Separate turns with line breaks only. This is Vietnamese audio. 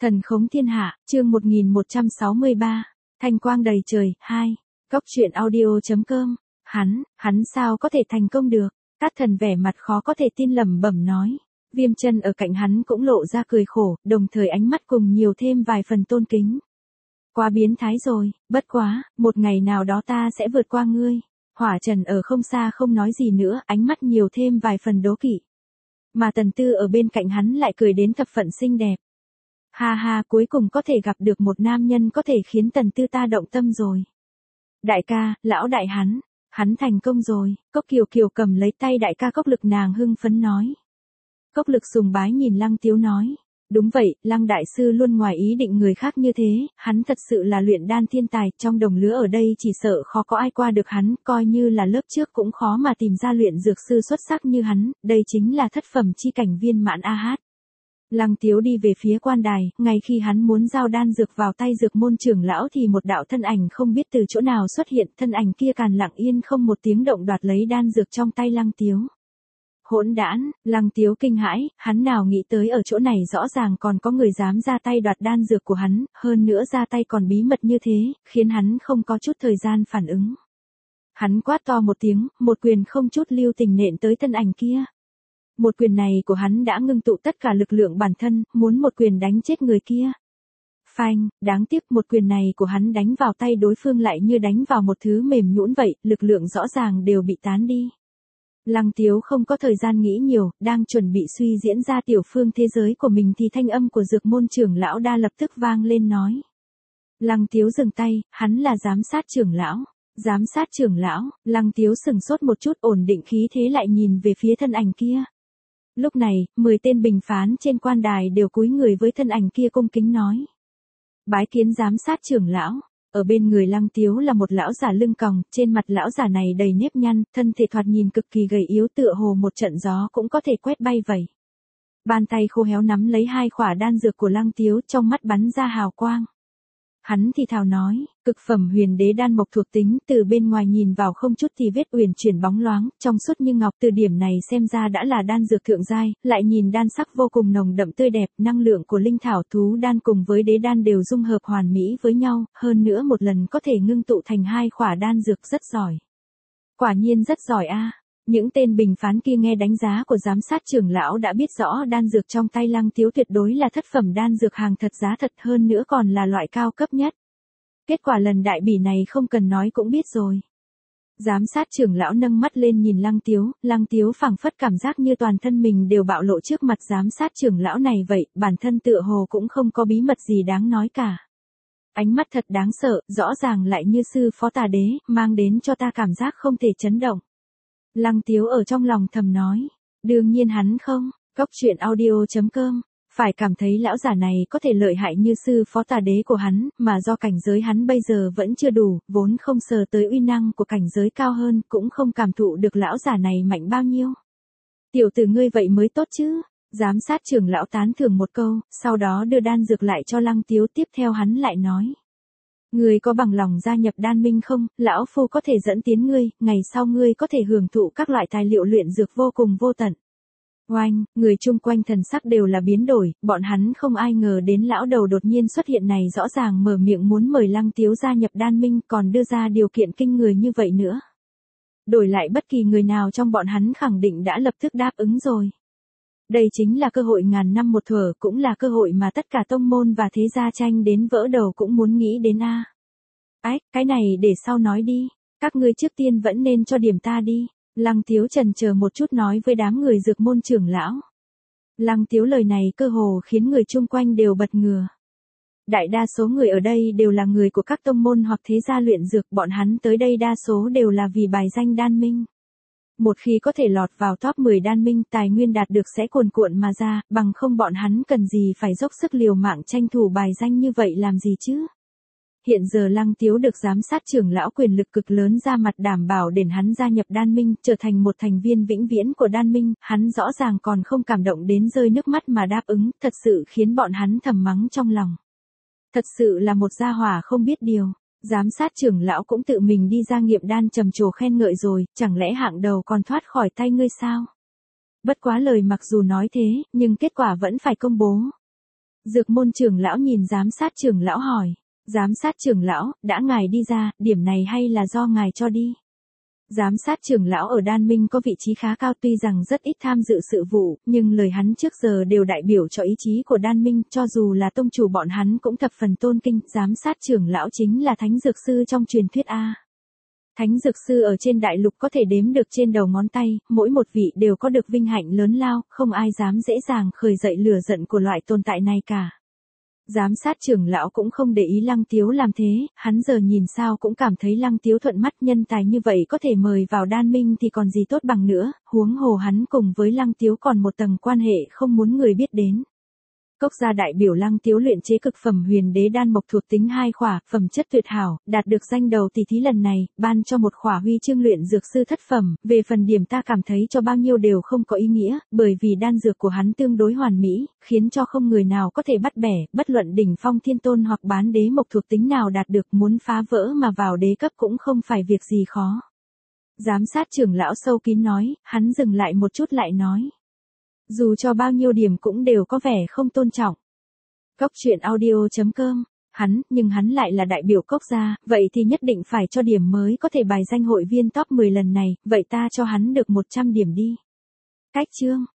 Thần khống thiên hạ, chương 1163, thanh quang đầy trời, 2, góc truyện audio.com, hắn sao có thể thành công được, Cát Thần vẻ mặt khó có thể tin lẩm bẩm nói. Viêm Chân ở cạnh hắn cũng lộ ra cười khổ, đồng thời ánh mắt cùng nhiều thêm vài phần tôn kính. Quá biến thái rồi, bất quá, một ngày nào đó ta sẽ vượt qua ngươi. Hỏa Trần ở không xa không nói gì nữa, ánh mắt nhiều thêm vài phần đố kỵ. Mà Tần Tư ở bên cạnh hắn lại cười đến thập phận xinh đẹp. Ha ha, cuối cùng có thể gặp được một nam nhân có thể khiến Tần Tư ta động tâm rồi. Đại ca, lão đại hắn thành công rồi. Cốc Kiều Kiều cầm lấy tay đại ca Cốc Lực, nàng hưng phấn nói. Cốc Lực sùng bái nhìn Lăng Tiếu nói. Đúng vậy, Lăng đại sư luôn ngoài ý định người khác như thế, hắn thật sự là luyện đan thiên tài, trong đồng lứa ở đây chỉ sợ khó có ai qua được hắn, coi như là lớp trước cũng khó mà tìm ra luyện dược sư xuất sắc như hắn, đây chính là thất phẩm chi cảnh viên mãn a hát. Lăng Tiếu đi về phía quan đài, ngay khi hắn muốn giao đan dược vào tay dược môn trưởng lão thì một đạo thân ảnh không biết từ chỗ nào xuất hiện, thân ảnh kia càn lặng yên không một tiếng động đoạt lấy đan dược trong tay Lăng Tiếu. Hỗn đản, Lăng Tiếu kinh hãi, hắn nào nghĩ tới ở chỗ này rõ ràng còn có người dám ra tay đoạt đan dược của hắn, hơn nữa ra tay còn bí mật như thế, khiến hắn không có chút thời gian phản ứng. Hắn quát to một tiếng, một quyền không chút lưu tình nện tới thân ảnh kia. Một quyền này của hắn đã ngưng tụ tất cả lực lượng bản thân, muốn một quyền đánh chết người kia. Phanh, đáng tiếc một quyền này của hắn đánh vào tay đối phương lại như đánh vào một thứ mềm nhũn vậy, lực lượng rõ ràng đều bị tán đi. Lăng Tiếu không có thời gian nghĩ nhiều, đang chuẩn bị suy diễn ra tiểu phương thế giới của mình thì thanh âm của dược môn trưởng lão đa lập tức vang lên nói. Lăng Tiếu dừng tay, hắn là giám sát trưởng lão. Giám sát trưởng lão, Lăng Tiếu sừng sốt một chút, ổn định khí thế lại nhìn về phía thân ảnh kia. Lúc này, 10 tên bình phán trên quan đài đều cúi người với thân ảnh kia cung kính nói. Bái kiến giám sát trưởng lão. Ở bên người Lăng Tiếu là một lão giả lưng còng, trên mặt lão giả này đầy nếp nhăn, thân thể thoạt nhìn cực kỳ gầy yếu, tựa hồ một trận gió cũng có thể quét bay vậy. Bàn tay khô héo nắm lấy 2 khỏa đan dược của Lăng Tiếu, trong mắt bắn ra hào quang. Hắn thì thào nói, cực phẩm huyền đế đan mộc thuộc tính, từ bên ngoài nhìn vào không chút thì vết uyển chuyển bóng loáng, trong suốt như ngọc, từ điểm này xem ra đã là đan dược thượng giai, lại nhìn đan sắc vô cùng nồng đậm tươi đẹp, năng lượng của linh thảo thú đan cùng với đế đan đều dung hợp hoàn mỹ với nhau, hơn nữa một lần có thể ngưng tụ thành 2 khỏa đan dược, rất giỏi. Quả nhiên rất giỏi a. Những tên bình phán kia nghe đánh giá của giám sát trưởng lão đã biết rõ đan dược trong tay Lăng Tiếu tuyệt đối là thất phẩm đan dược hàng thật giá thật, hơn nữa còn là loại cao cấp nhất. Kết quả lần đại bỉ này không cần nói cũng biết rồi. Giám sát trưởng lão nâng mắt lên nhìn Lăng Tiếu phảng phất cảm giác như toàn thân mình đều bạo lộ trước mặt giám sát trưởng lão này vậy, bản thân tựa hồ cũng không có bí mật gì đáng nói cả. Ánh mắt thật đáng sợ, rõ ràng lại như sư phó tà đế, mang đến cho ta cảm giác không thể chấn động. Lăng Tiếu ở trong lòng thầm nói, đương nhiên hắn không, góc truyện audio.com, phải cảm thấy lão giả này có thể lợi hại như sư phó tà đế của hắn, mà do cảnh giới hắn bây giờ vẫn chưa đủ, vốn không sờ tới uy năng của cảnh giới cao hơn, cũng không cảm thụ được lão giả này mạnh bao nhiêu. Tiểu tử ngươi vậy mới tốt chứ, giám sát trưởng lão tán thưởng một câu, sau đó đưa đan dược lại cho Lăng Tiếu, tiếp theo hắn lại nói. Ngươi có bằng lòng gia nhập đan minh không, lão phu có thể dẫn tiến ngươi, ngày sau ngươi có thể hưởng thụ các loại tài liệu luyện dược vô cùng vô tận. Oanh, người chung quanh thần sắc đều là biến đổi, bọn hắn không ai ngờ đến lão đầu đột nhiên xuất hiện này rõ ràng mở miệng muốn mời Lăng Tiếu gia nhập đan minh, còn đưa ra điều kiện kinh người như vậy nữa. Đổi lại bất kỳ người nào trong bọn hắn khẳng định đã lập tức đáp ứng rồi. Đây chính là cơ hội ngàn năm một thuở, cũng là cơ hội mà tất cả tông môn và thế gia tranh đến vỡ đầu cũng muốn nghĩ đến a. Ách, cái này để sau nói đi, các ngươi trước tiên vẫn nên cho điểm ta đi. Lăng Tiếu chần chờ một chút nói với đám người dược môn trưởng lão. Lăng Tiếu lời này cơ hồ khiến người chung quanh đều bật ngửa. Đại đa số người ở đây đều là người của các tông môn hoặc thế gia luyện dược, bọn hắn tới đây đa số đều là vì bài danh đan minh. Một khi có thể lọt vào top 10 đan minh, tài nguyên đạt được sẽ cuồn cuộn mà ra, bằng không bọn hắn cần gì phải dốc sức liều mạng tranh thủ bài danh như vậy làm gì chứ. Hiện giờ Lăng Tiếu được giám sát trưởng lão quyền lực cực lớn ra mặt đảm bảo để hắn gia nhập đan minh, trở thành một thành viên vĩnh viễn của đan minh, hắn rõ ràng còn không cảm động đến rơi nước mắt mà đáp ứng, thật sự khiến bọn hắn thầm mắng trong lòng. Thật sự là một gia hỏa không biết điều. Giám sát trưởng lão cũng tự mình đi ra nghiệm đan trầm trồ khen ngợi rồi, chẳng lẽ hạng đầu còn thoát khỏi tay ngươi sao? Bất quá lời mặc dù nói thế, nhưng kết quả vẫn phải công bố. Dược môn trưởng lão nhìn giám sát trưởng lão hỏi. Giám sát trưởng lão, đã ngài đi ra, điểm này hay là do ngài cho đi? Giám sát trưởng lão ở Đan Minh có vị trí khá cao, tuy rằng rất ít tham dự sự vụ, nhưng lời hắn trước giờ đều đại biểu cho ý chí của Đan Minh, cho dù là tông chủ bọn hắn cũng thập phần tôn kính. Giám sát trưởng lão chính là thánh dược sư trong truyền thuyết A. Thánh dược sư ở trên đại lục có thể đếm được trên đầu ngón tay, mỗi một vị đều có được vinh hạnh lớn lao, không ai dám dễ dàng khơi dậy lửa giận của loại tồn tại này cả. Giám sát trưởng lão cũng không để ý Lăng Tiếu làm thế, hắn giờ nhìn sao cũng cảm thấy Lăng Tiếu thuận mắt, nhân tài như vậy có thể mời vào Đan Minh thì còn gì tốt bằng nữa, huống hồ hắn cùng với Lăng Tiếu còn một tầng quan hệ không muốn người biết đến. Cốc gia đại biểu Lăng Tiếu luyện chế cực phẩm huyền đế đan mộc thuộc tính 2 khỏa, phẩm chất tuyệt hảo, đạt được danh đầu tỷ thí lần này, ban cho một khỏa huy chương luyện dược sư thất phẩm, về phần điểm ta cảm thấy cho bao nhiêu đều không có ý nghĩa, bởi vì đan dược của hắn tương đối hoàn mỹ, khiến cho không người nào có thể bắt bẻ, bất luận đỉnh phong thiên tôn hoặc bán đế mộc thuộc tính nào đạt được, muốn phá vỡ mà vào đế cấp cũng không phải việc gì khó. Giám sát trưởng lão sâu kín nói, hắn dừng lại một chút lại nói. Dù cho bao nhiêu điểm cũng đều có vẻ không tôn trọng. Cốc truyện audio.com, nhưng hắn lại là đại biểu Cốc gia, vậy thì nhất định phải cho điểm mới có thể bài danh hội viên top 10 lần này, vậy ta cho hắn được 100 điểm đi. Cách chương.